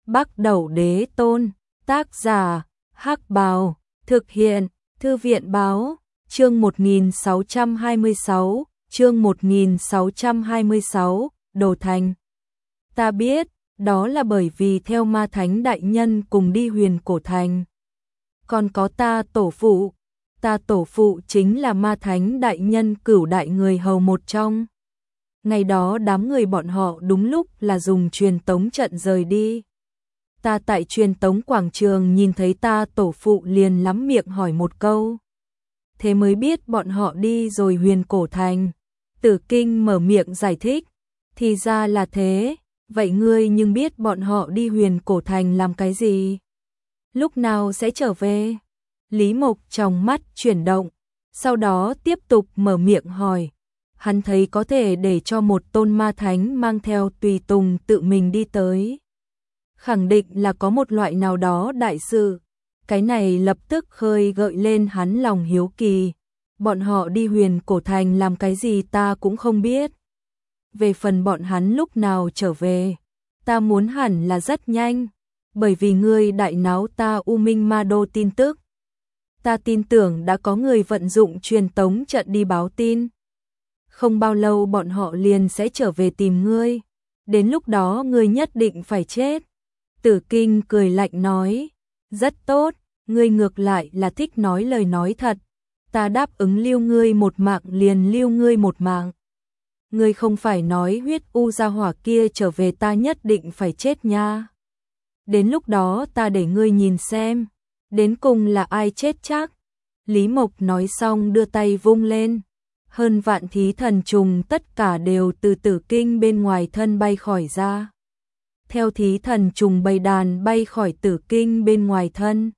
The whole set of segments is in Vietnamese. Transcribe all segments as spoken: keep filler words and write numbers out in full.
Bắc Đẩu Đế Tôn, tác giả, Hắc Bào, thực hiện, Thư viện Báo, chương một nghìn sáu trăm hai mươi sáu, chương một nghìn sáu trăm hai mươi sáu, Đồ Thành. Ta biết, đó là bởi vì theo ma thánh đại nhân cùng đi Huyền Cổ Thành. Còn có ta tổ phụ, ta tổ phụ chính là ma thánh đại nhân cửu đại người hầu một trong. Ngày đó đám người bọn họ đúng lúc là dùng truyền tống trận rời đi. Ta tại truyền tống quảng trường nhìn thấy ta tổ phụ liền lắm miệng hỏi một câu. Thế mới biết bọn họ đi rồi Huyền Cổ Thành. Tử Kinh mở miệng giải thích. Thì ra là thế, vậy ngươi nhưng biết bọn họ đi Huyền Cổ Thành làm cái gì? Lúc nào sẽ trở về? Lý Mộc trong mắt chuyển động, sau đó tiếp tục mở miệng hỏi. Hắn thấy có thể để cho một tôn ma thánh mang theo tùy tùng tự mình đi tới. Khẳng định là có một loại nào đó đại sự. Cái này lập tức khơi gợi lên hắn lòng hiếu kỳ. Bọn họ đi Huyền Cổ Thành làm cái gì ta cũng không biết. Về phần bọn hắn lúc nào trở về, ta muốn hẳn là rất nhanh. Bởi vì ngươi đại náo ta U Minh Ma Đô tin tức. Ta tin tưởng đã có người vận dụng truyền tống trận đi báo tin. Không bao lâu bọn họ liền sẽ trở về tìm ngươi. Đến lúc đó ngươi nhất định phải chết. Tử Kinh cười lạnh nói. Rất tốt, ngươi ngược lại là thích nói lời nói thật. Ta đáp ứng lưu ngươi một mạng liền lưu ngươi một mạng. Ngươi không phải nói huyết u gia hỏa kia trở về ta nhất định phải chết nha. Đến lúc đó ta để ngươi nhìn xem. Đến cùng là ai chết chắc. Lý Mộc nói xong đưa tay vung lên. Hơn vạn thí thần trùng tất cả đều từ Tử Kinh bên ngoài thân bay khỏi ra. Theo thí thần trùng bầy đàn bay khỏi Tử Kinh bên ngoài thân.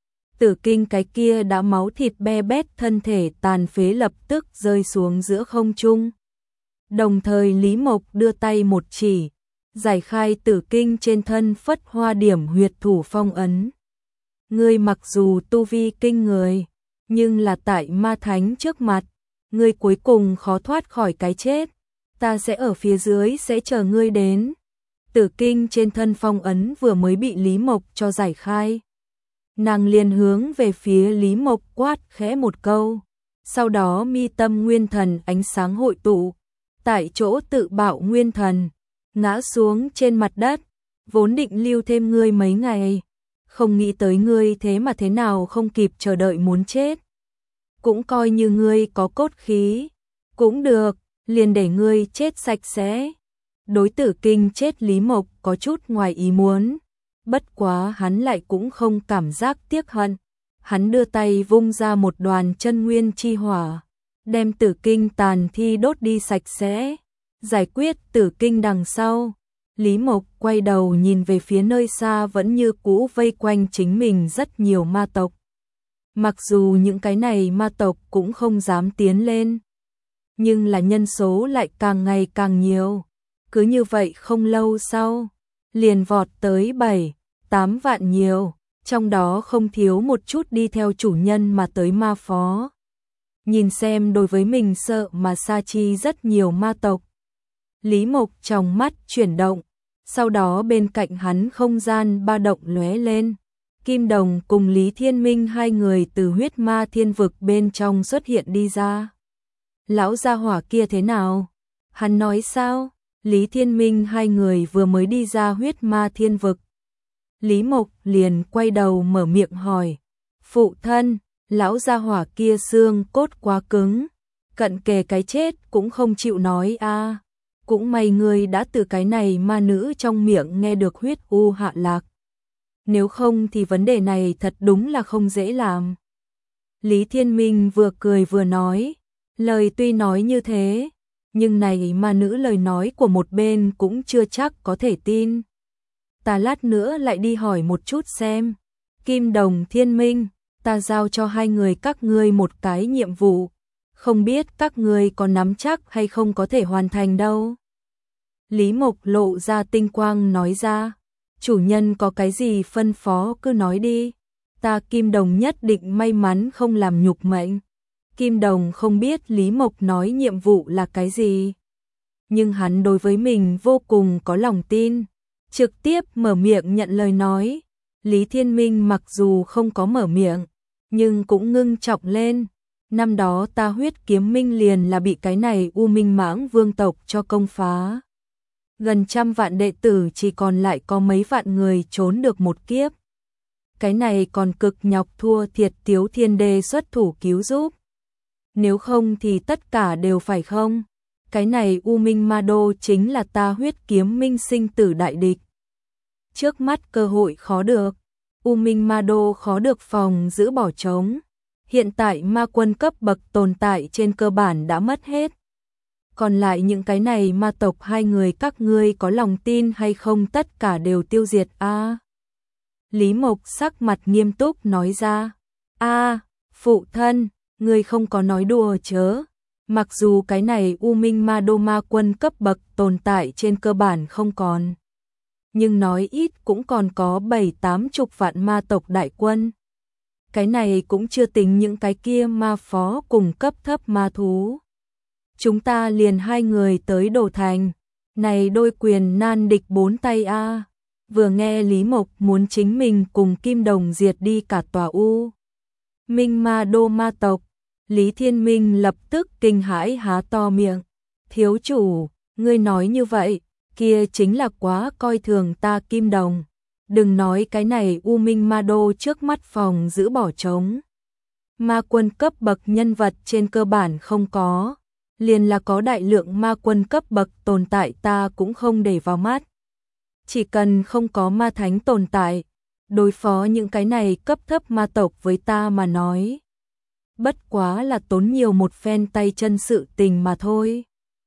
Tử Kinh cái kia đã máu thịt be bét thân thể tàn phế lập tức rơi xuống giữa không trung. Đồng thời Lý Mộc đưa tay một chỉ, giải khai Tử Kinh trên thân phất hoa điểm huyệt thủ phong ấn. Ngươi mặc dù tu vi kinh người, nhưng là tại ma thánh trước mặt, ngươi cuối cùng khó thoát khỏi cái chết. Ta sẽ ở phía dưới sẽ chờ ngươi đến. Tử Kinh trên thân phong ấn vừa mới bị Lý Mộc cho giải khai. Nàng liền hướng về phía Lý Mộc quát khẽ một câu. Sau đó mi tâm nguyên thần ánh sáng hội tụ. Tại chỗ tự bạo nguyên thần, ngã xuống trên mặt đất. Vốn định lưu thêm ngươi mấy ngày. Không nghĩ tới ngươi thế mà thế nào không kịp chờ đợi muốn chết. Cũng coi như ngươi có cốt khí. Cũng được, liền để ngươi chết sạch sẽ. Đối Tử Kinh chết Lý Mộc có chút ngoài ý muốn. Bất quá hắn lại cũng không cảm giác tiếc hận. Hắn đưa tay vung ra một đoàn chân nguyên chi hỏa. Đem Tử Kinh tàn thi đốt đi sạch sẽ. Giải quyết Tử Kinh đằng sau. Lý Mộc quay đầu nhìn về phía nơi xa vẫn như cũ vây quanh chính mình rất nhiều ma tộc. Mặc dù những cái này ma tộc cũng không dám tiến lên. Nhưng là nhân số lại càng ngày càng nhiều. Cứ như vậy không lâu sau, liền vọt tới bảy, tám vạn nhiều, trong đó không thiếu một chút đi theo chủ nhân mà tới ma phó. Nhìn xem đối với mình sợ mà sa chi rất nhiều ma tộc. Lý Mộc trong mắt chuyển động, sau đó bên cạnh hắn không gian ba động lóe lên. Kim Đồng cùng Lý Thiên Minh hai người từ huyết ma thiên vực bên trong xuất hiện đi ra. Lão gia hỏa kia thế nào? Hắn nói sao? Lý Thiên Minh hai người vừa mới đi ra huyết ma thiên vực. Lý Mộc liền quay đầu mở miệng hỏi. Phụ thân, lão gia hỏa kia xương cốt quá cứng. Cận kề cái chết cũng không chịu nói a. À. Cũng may người đã từ cái này ma nữ trong miệng nghe được huyết u hạ lạc. Nếu không thì vấn đề này thật đúng là không dễ làm. Lý Thiên Minh vừa cười vừa nói. Lời tuy nói như thế, nhưng này ma nữ lời nói của một bên cũng chưa chắc có thể tin. Ta lát nữa lại đi hỏi một chút xem. Kim Đồng Thiên Minh, ta giao cho hai người các ngươi một cái nhiệm vụ. Không biết các ngươi có nắm chắc hay không có thể hoàn thành đâu. Lý Mộc lộ ra tinh quang nói ra. Chủ nhân có cái gì phân phó cứ nói đi. Ta Kim Đồng nhất định may mắn không làm nhục mệnh. Kim Đồng không biết Lý Mộc nói nhiệm vụ là cái gì. Nhưng hắn đối với mình vô cùng có lòng tin. trực tiếp mở miệng nhận lời nói. Lý Thiên Minh mặc dù không có mở miệng, nhưng cũng ngưng trọng lên. Năm đó ta Huyết Kiếm Minh liền là bị cái này U Minh Mãng vương tộc cho công phá. Gần trăm vạn đệ tử chỉ còn lại có mấy vạn người trốn được một kiếp. Cái này còn cực nhọc thua thiệt Tiếu Thiên Đế xuất thủ cứu giúp. Nếu không thì tất cả đều phải không. Cái này U Minh Ma Đô chính là ta Huyết Kiếm Minh sinh tử đại địch. Trước mắt cơ hội khó được. U Minh Ma Đô khó được phòng giữ bỏ trống. Hiện tại ma quân cấp bậc tồn tại trên cơ bản đã mất hết. Còn lại những cái này ma tộc hai người các ngươi có lòng tin hay không tất cả đều tiêu diệt a. À, Lý Mộc sắc mặt nghiêm túc nói ra. A, à, phụ thân, ngươi không có nói đùa chớ. Mặc dù cái này U Minh Ma Đô ma quân cấp bậc tồn tại trên cơ bản không còn. Nhưng nói ít cũng còn có bảy tám chục vạn ma tộc đại quân. Cái này cũng chưa tính những cái kia ma phó cùng cấp thấp ma thú. Chúng ta liền hai người tới Đồ Thành. Này đôi quyền nan địch bốn tay a. À. Vừa nghe Lý Mộc muốn chính mình cùng Kim Đồng diệt đi cả tòa U Minh Ma Đô ma tộc. Lý Thiên Minh lập tức kinh hãi há to miệng. Thiếu chủ, ngươi nói như vậy, kia chính là quá coi thường ta Kim Đồng. Đừng nói cái này U Minh Ma Đô trước mắt phòng giữ bỏ trống. Ma quân cấp bậc nhân vật trên cơ bản không có. Liền là có đại lượng ma quân cấp bậc tồn tại ta cũng không để vào mắt. Chỉ cần không có ma thánh tồn tại, đối phó những cái này cấp thấp ma tộc với ta mà nói. Bất quá là tốn nhiều một phen tay chân sự tình mà thôi.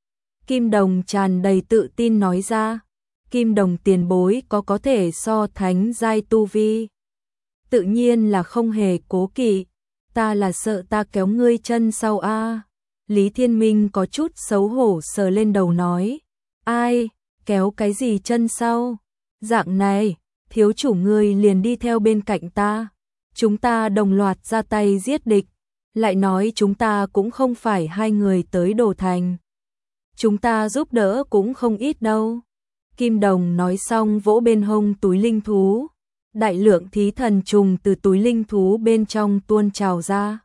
Kim Đồng tràn đầy tự tin nói ra. Kim Đồng tiền bối có có thể so thánh giai tu vi. Tự nhiên là không hề cố kỵ. Ta là sợ ta kéo ngươi chân sau a. À. Lý Thiên Minh có chút xấu hổ sờ lên đầu nói. Ai, kéo cái gì chân sau? Dạng này, thiếu chủ ngươi liền đi theo bên cạnh ta. Chúng ta đồng loạt ra tay giết địch. Lại nói chúng ta cũng không phải hai người tới Đồ Thành. Chúng ta giúp đỡ cũng không ít đâu. Kim Đồng nói xong vỗ bên hông túi linh thú. Đại lượng thí thần trùng từ túi linh thú bên trong tuôn trào ra.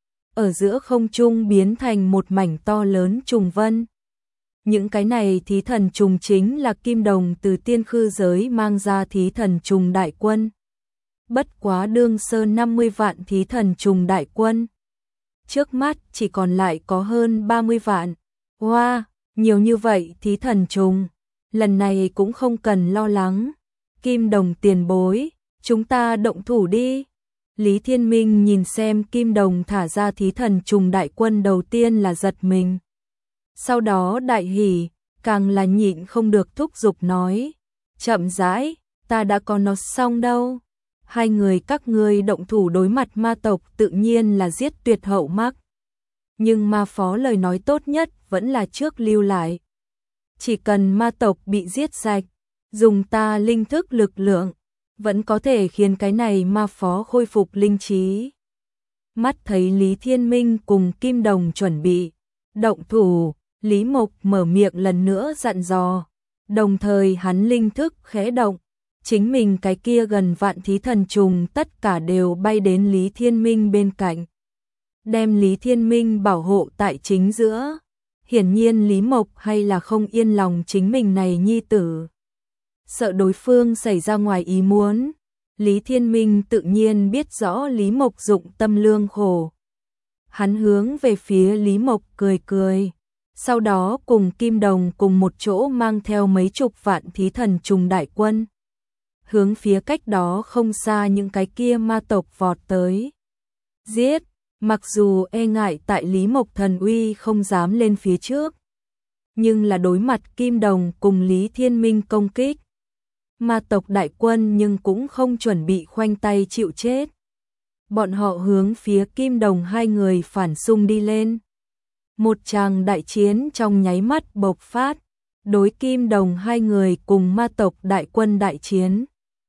Ở giữa không trung biến thành một mảnh to lớn trùng vân. Những cái này thí thần trùng chính là Kim Đồng từ tiên khư giới mang ra thí thần trùng đại quân. Bất quá đương sơ năm mươi vạn thí thần trùng đại quân. Trước mắt chỉ còn lại có hơn ba mươi vạn. Wow, nhiều như vậy thí thần trùng. Lần này cũng không cần lo lắng. Kim Đồng tiền bối, chúng ta động thủ đi. Lý Thiên Minh nhìn xem Kim Đồng thả ra thí thần trùng đại quân đầu tiên là giật mình. Sau đó đại hỉ, càng là nhịn không được thúc giục nói. Chậm rãi, ta đã có nó xong đâu. Hai người các ngươi động thủ đối mặt ma tộc tự nhiên là giết tuyệt hậu mắc. Nhưng ma phó lời nói tốt nhất vẫn là trước lưu lại. Chỉ cần ma tộc bị giết sạch, dùng ta linh thức lực lượng, vẫn có thể khiến cái này ma phó khôi phục linh trí. Mắt thấy Lý Thiên Minh cùng Kim Đồng chuẩn bị động thủ, Lý Mộc mở miệng lần nữa dặn dò, đồng thời hắn linh thức khẽ động, chính mình cái kia gần vạn thí thần trùng tất cả đều bay đến Lý Thiên Minh bên cạnh, đem Lý Thiên Minh bảo hộ tại chính giữa. Hiển nhiên Lý Mộc hay là không yên lòng chính mình này nhi tử. Sợ đối phương xảy ra ngoài ý muốn. Lý Thiên Minh tự nhiên biết rõ Lý Mộc dụng tâm lương khổ. Hắn hướng về phía Lý Mộc cười cười. Sau đó cùng Kim Đồng cùng một chỗ mang theo mấy chục vạn thí thần trùng đại quân. Hướng phía cách đó không xa những cái kia ma tộc vọt tới. Giết! Mặc dù e ngại tại Lý Mộc thần uy không dám lên phía trước. Nhưng là đối mặt Kim Đồng cùng Lý Thiên Minh công kích. Ma tộc đại quân nhưng cũng không chuẩn bị khoanh tay chịu chết. Bọn họ hướng phía Kim Đồng hai người phản xung đi lên. Một tràng đại chiến trong nháy mắt bộc phát. Đối Kim Đồng hai người cùng ma tộc đại quân đại chiến.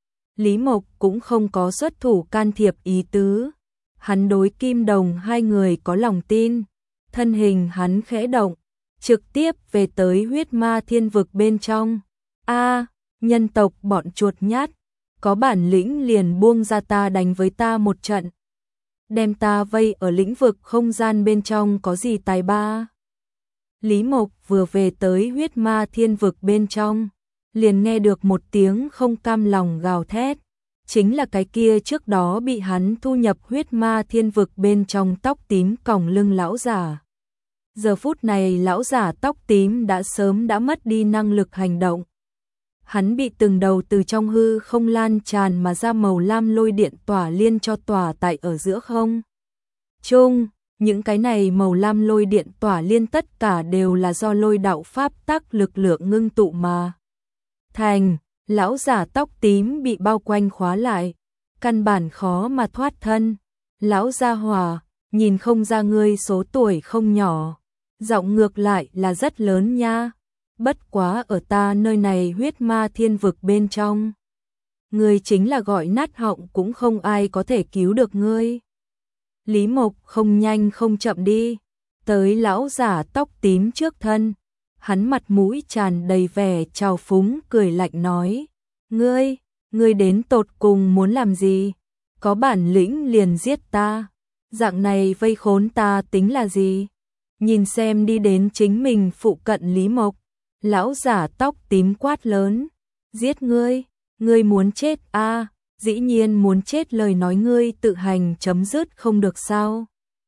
Lý Mộc cũng không có xuất thủ can thiệp ý tứ. Hắn đối Kim Đồng hai người có lòng tin. Thân hình hắn khẽ động. Trực tiếp về tới huyết ma thiên vực bên trong. A, nhân tộc bọn chuột nhát, có bản lĩnh liền buông ra ta đánh với ta một trận. Đem ta vây ở lĩnh vực không gian bên trong có gì tài ba. Lý Mộc vừa về tới huyết ma thiên vực bên trong, liền nghe được một tiếng không cam lòng gào thét. Chính là cái kia trước đó bị hắn thu nhập huyết ma thiên vực bên trong tóc tím còng lưng lão giả. Giờ phút này lão giả tóc tím đã sớm đã mất đi năng lực hành động. Hắn bị từng đầu từ trong hư không lan tràn mà ra màu lam lôi điện tỏa liên cho tỏa tại ở giữa không trung. Những cái này màu lam lôi điện tỏa liên tất cả đều là do lôi đạo pháp tắc lực lượng ngưng tụ mà thành. Lão giả tóc tím bị bao quanh khóa lại, căn bản khó mà thoát thân. Lão gia hỏa, nhìn không ra ngươi số tuổi không nhỏ, giọng ngược lại là rất lớn nha. Bất quá ở ta nơi này huyết ma thiên vực bên trong, ngươi chính là gọi nát họng cũng không ai có thể cứu được ngươi. Lý Mộc không nhanh không chậm đi tới lão giả tóc tím trước thân. Hắn mặt mũi tràn đầy vẻ trào phúng cười lạnh nói: Ngươi, ngươi đến tột cùng muốn làm gì? Có bản lĩnh liền giết ta. Dạng này vây khốn ta tính là gì? Nhìn xem đi đến chính mình phụ cận Lý Mộc. Lão giả tóc tím quát lớn: Giết ngươi, ngươi muốn chết a? Dĩ nhiên muốn chết, lời nói ngươi tự hành chấm dứt không được sao?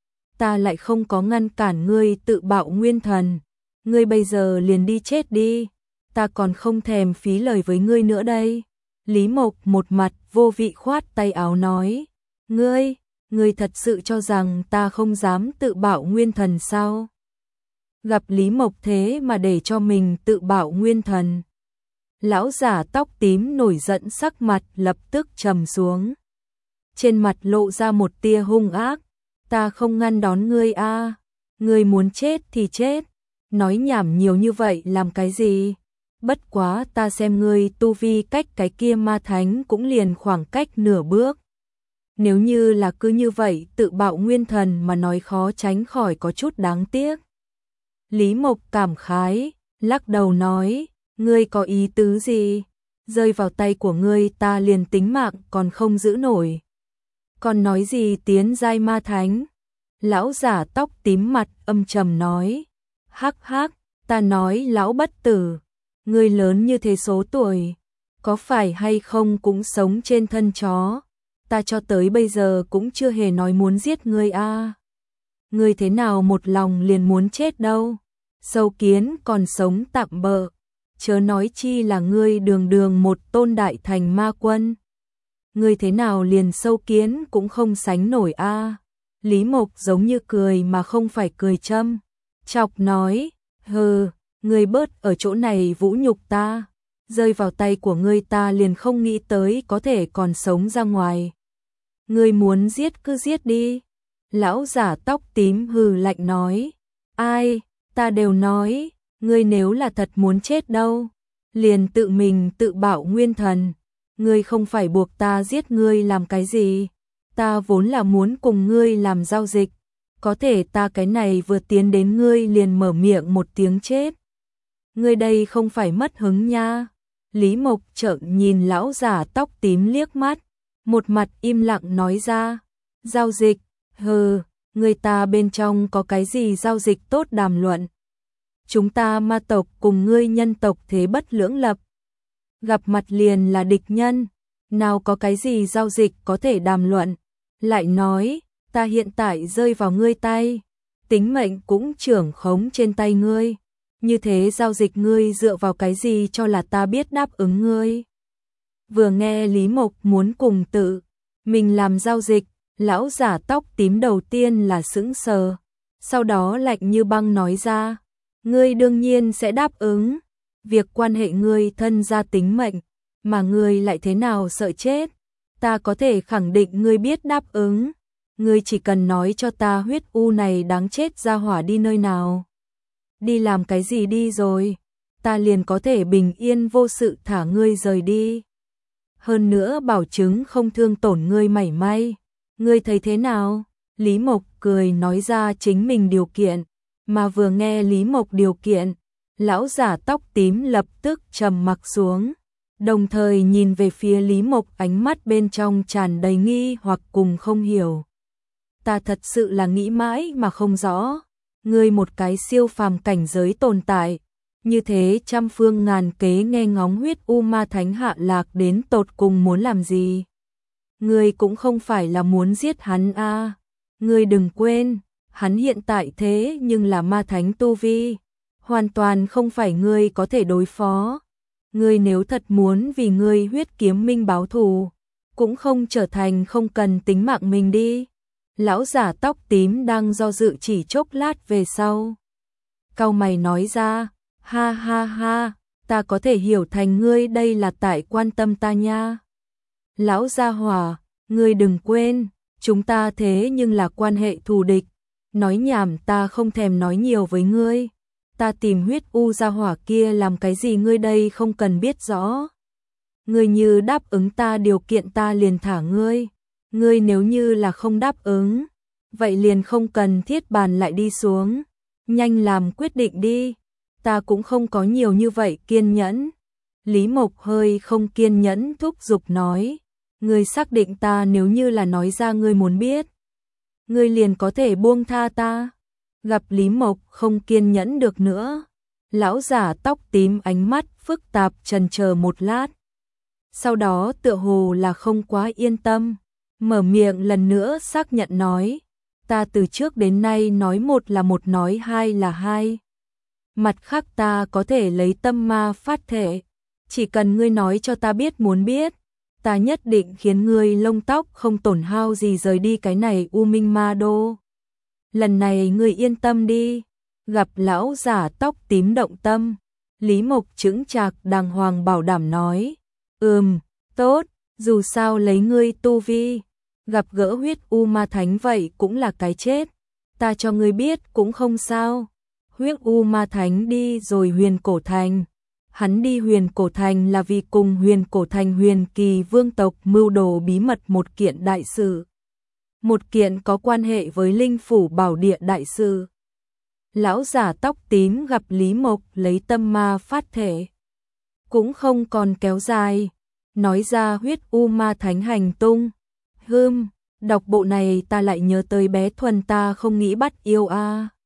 Ta lại không có ngăn cản ngươi tự bạo nguyên thần. Ngươi bây giờ liền đi chết đi, ta còn không thèm phí lời với ngươi nữa đây. Lý Mộc một mặt vô vị khoát tay áo nói: Ngươi, ngươi thật sự cho rằng ta không dám tự bạo nguyên thần sao? Gặp Lý Mộc thế mà để cho mình tự bạo nguyên thần. Lão giả tóc tím nổi giận, sắc mặt lập tức trầm xuống. Trên mặt lộ ra một tia hung ác: Ta không ngăn đón ngươi a, ngươi muốn chết thì chết. Nói nhảm nhiều như vậy làm cái gì? Bất quá ta xem ngươi tu vi cách cái kia ma thánh cũng liền khoảng cách nửa bước. Nếu như là cứ như vậy tự bạo nguyên thần mà nói khó tránh khỏi có chút đáng tiếc. Lý Mộc cảm khái, lắc đầu nói: Ngươi có ý tứ gì? Rơi vào tay của ngươi ta liền tính mạng còn không giữ nổi. Còn nói gì tiến giai ma thánh? Lão giả tóc tím mặt âm trầm nói: Hắc hắc, ta nói lão bất tử, ngươi lớn như thế số tuổi, có phải hay không cũng sống trên thân chó. Ta cho tới bây giờ cũng chưa hề nói muốn giết ngươi a. À. Ngươi thế nào một lòng liền muốn chết đâu? Sâu kiến còn sống tạm bợ, chớ nói chi là ngươi đường đường một tôn đại thành ma quân. Ngươi thế nào liền sâu kiến cũng không sánh nổi a. À. Lý Mộc giống như cười mà không phải cười châm chọc nói: Hừ, ngươi bớt ở chỗ này vũ nhục ta, rơi vào tay của ngươi ta liền không nghĩ tới có thể còn sống ra ngoài. Ngươi muốn giết cứ giết đi. Lão giả tóc tím hừ lạnh nói: Ai, ta đều nói, ngươi nếu là thật muốn chết đâu, liền tự mình tự bạo nguyên thần. Ngươi không phải buộc ta giết ngươi làm cái gì, ta vốn là muốn cùng ngươi làm giao dịch. Có thể ta cái này vừa tiến đến ngươi liền mở miệng một tiếng chết. Ngươi đây không phải mất hứng nha. Lý Mộc trợn nhìn lão giả tóc tím liếc mắt, một mặt im lặng nói ra: Giao dịch? Hừ, người ta bên trong có cái gì giao dịch tốt đàm luận? Chúng ta ma tộc cùng ngươi nhân tộc thế bất lưỡng lập, gặp mặt liền là địch nhân, nào có cái gì giao dịch có thể đàm luận? Lại nói, ta hiện tại rơi vào ngươi tay, tính mệnh cũng trưởng khống trên tay ngươi, như thế giao dịch ngươi dựa vào cái gì cho là ta biết đáp ứng ngươi? Vừa nghe Lý Mộc muốn cùng tự mình làm giao dịch, lão giả tóc tím đầu tiên là sững sờ, sau đó lạnh như băng nói ra: Ngươi đương nhiên sẽ đáp ứng, việc quan hệ ngươi thân gia tính mệnh, mà ngươi lại thế nào sợ chết? Ta có thể khẳng định ngươi biết đáp ứng. Ngươi chỉ cần nói cho ta huyết u này đáng chết ra hỏa đi nơi nào, đi làm cái gì đi rồi, ta liền có thể bình yên vô sự thả ngươi rời đi. Hơn nữa bảo chứng không thương tổn ngươi mảy may. Ngươi thấy thế nào? Lý Mộc cười nói ra chính mình điều kiện, mà vừa nghe Lý Mộc điều kiện, lão giả tóc tím lập tức trầm mặc xuống. đồng thời nhìn về phía Lý Mộc, ánh mắt bên trong tràn đầy nghi hoặc cùng không hiểu. Ta thật sự là nghĩ mãi mà không rõ, ngươi một cái siêu phàm cảnh giới tồn tại, như thế trăm phương ngàn kế nghe ngóng huyết u ma thánh hạ lạc đến tột cùng muốn làm gì? Ngươi cũng không phải là muốn giết hắn a, à. Ngươi đừng quên, hắn hiện tại thế nhưng là ma thánh tu vi, hoàn toàn không phải ngươi có thể đối phó. Ngươi nếu thật muốn vì ngươi huyết kiếm minh báo thù, cũng không trở thành không cần tính mạng mình đi. Lão giả tóc tím đang do dự chỉ chốc lát về sau. Cau mày nói ra, ha ha ha, ta có thể hiểu thành ngươi đây là tại quan tâm ta nha. Lão gia hỏa, ngươi đừng quên, chúng ta thế nhưng là quan hệ thù địch. Nói nhảm ta không thèm nói nhiều với ngươi. Ta tìm huyết u gia hỏa kia làm cái gì ngươi đây không cần biết rõ. Ngươi như đáp ứng ta điều kiện ta liền thả ngươi. Ngươi nếu như là không đáp ứng, vậy liền không cần thiết bàn lại đi xuống. Nhanh làm quyết định đi, ta cũng không có nhiều như vậy kiên nhẫn. Lý Mộc hơi không kiên nhẫn thúc giục nói, ngươi xác định ta nếu như là nói ra ngươi muốn biết, ngươi liền có thể buông tha ta. Gặp Lý Mộc không kiên nhẫn được nữa, lão giả tóc tím ánh mắt phức tạp chần chờ một lát. Sau đó tựa hồ là không quá yên tâm, mở miệng lần nữa xác nhận nói, ta từ trước đến nay nói một là một nói hai là hai. Mặt khác ta có thể lấy tâm ma phát thể, chỉ cần ngươi nói cho ta biết muốn biết, ta nhất định khiến ngươi lông tóc không tổn hao gì rời đi cái này U Minh Ma Đô. Lần này ngươi yên tâm đi. Gặp lão giả tóc tím động tâm, Lý Mộc chững chạc đàng hoàng bảo đảm nói, ừm, tốt, dù sao lấy ngươi tu vi, gặp gỡ huyết u ma thánh vậy cũng là cái chết, ta cho ngươi biết cũng không sao. Huyết u ma thánh đi rồi Huyền Cổ Thành, hắn đi Huyền Cổ Thành là vì cùng Huyền Cổ Thành Huyền Kỳ vương tộc mưu đồ bí mật một kiện đại sự, một kiện có quan hệ với linh phủ bảo địa đại sự. Lão giả tóc tím gặp Lý Mộc lấy tâm ma phát thể, cũng không còn kéo dài, nói ra huyết u ma thánh hành tung. Hừm, đọc bộ này ta lại nhớ tới bé Thuần ta không nghĩ bắt yêu a. À.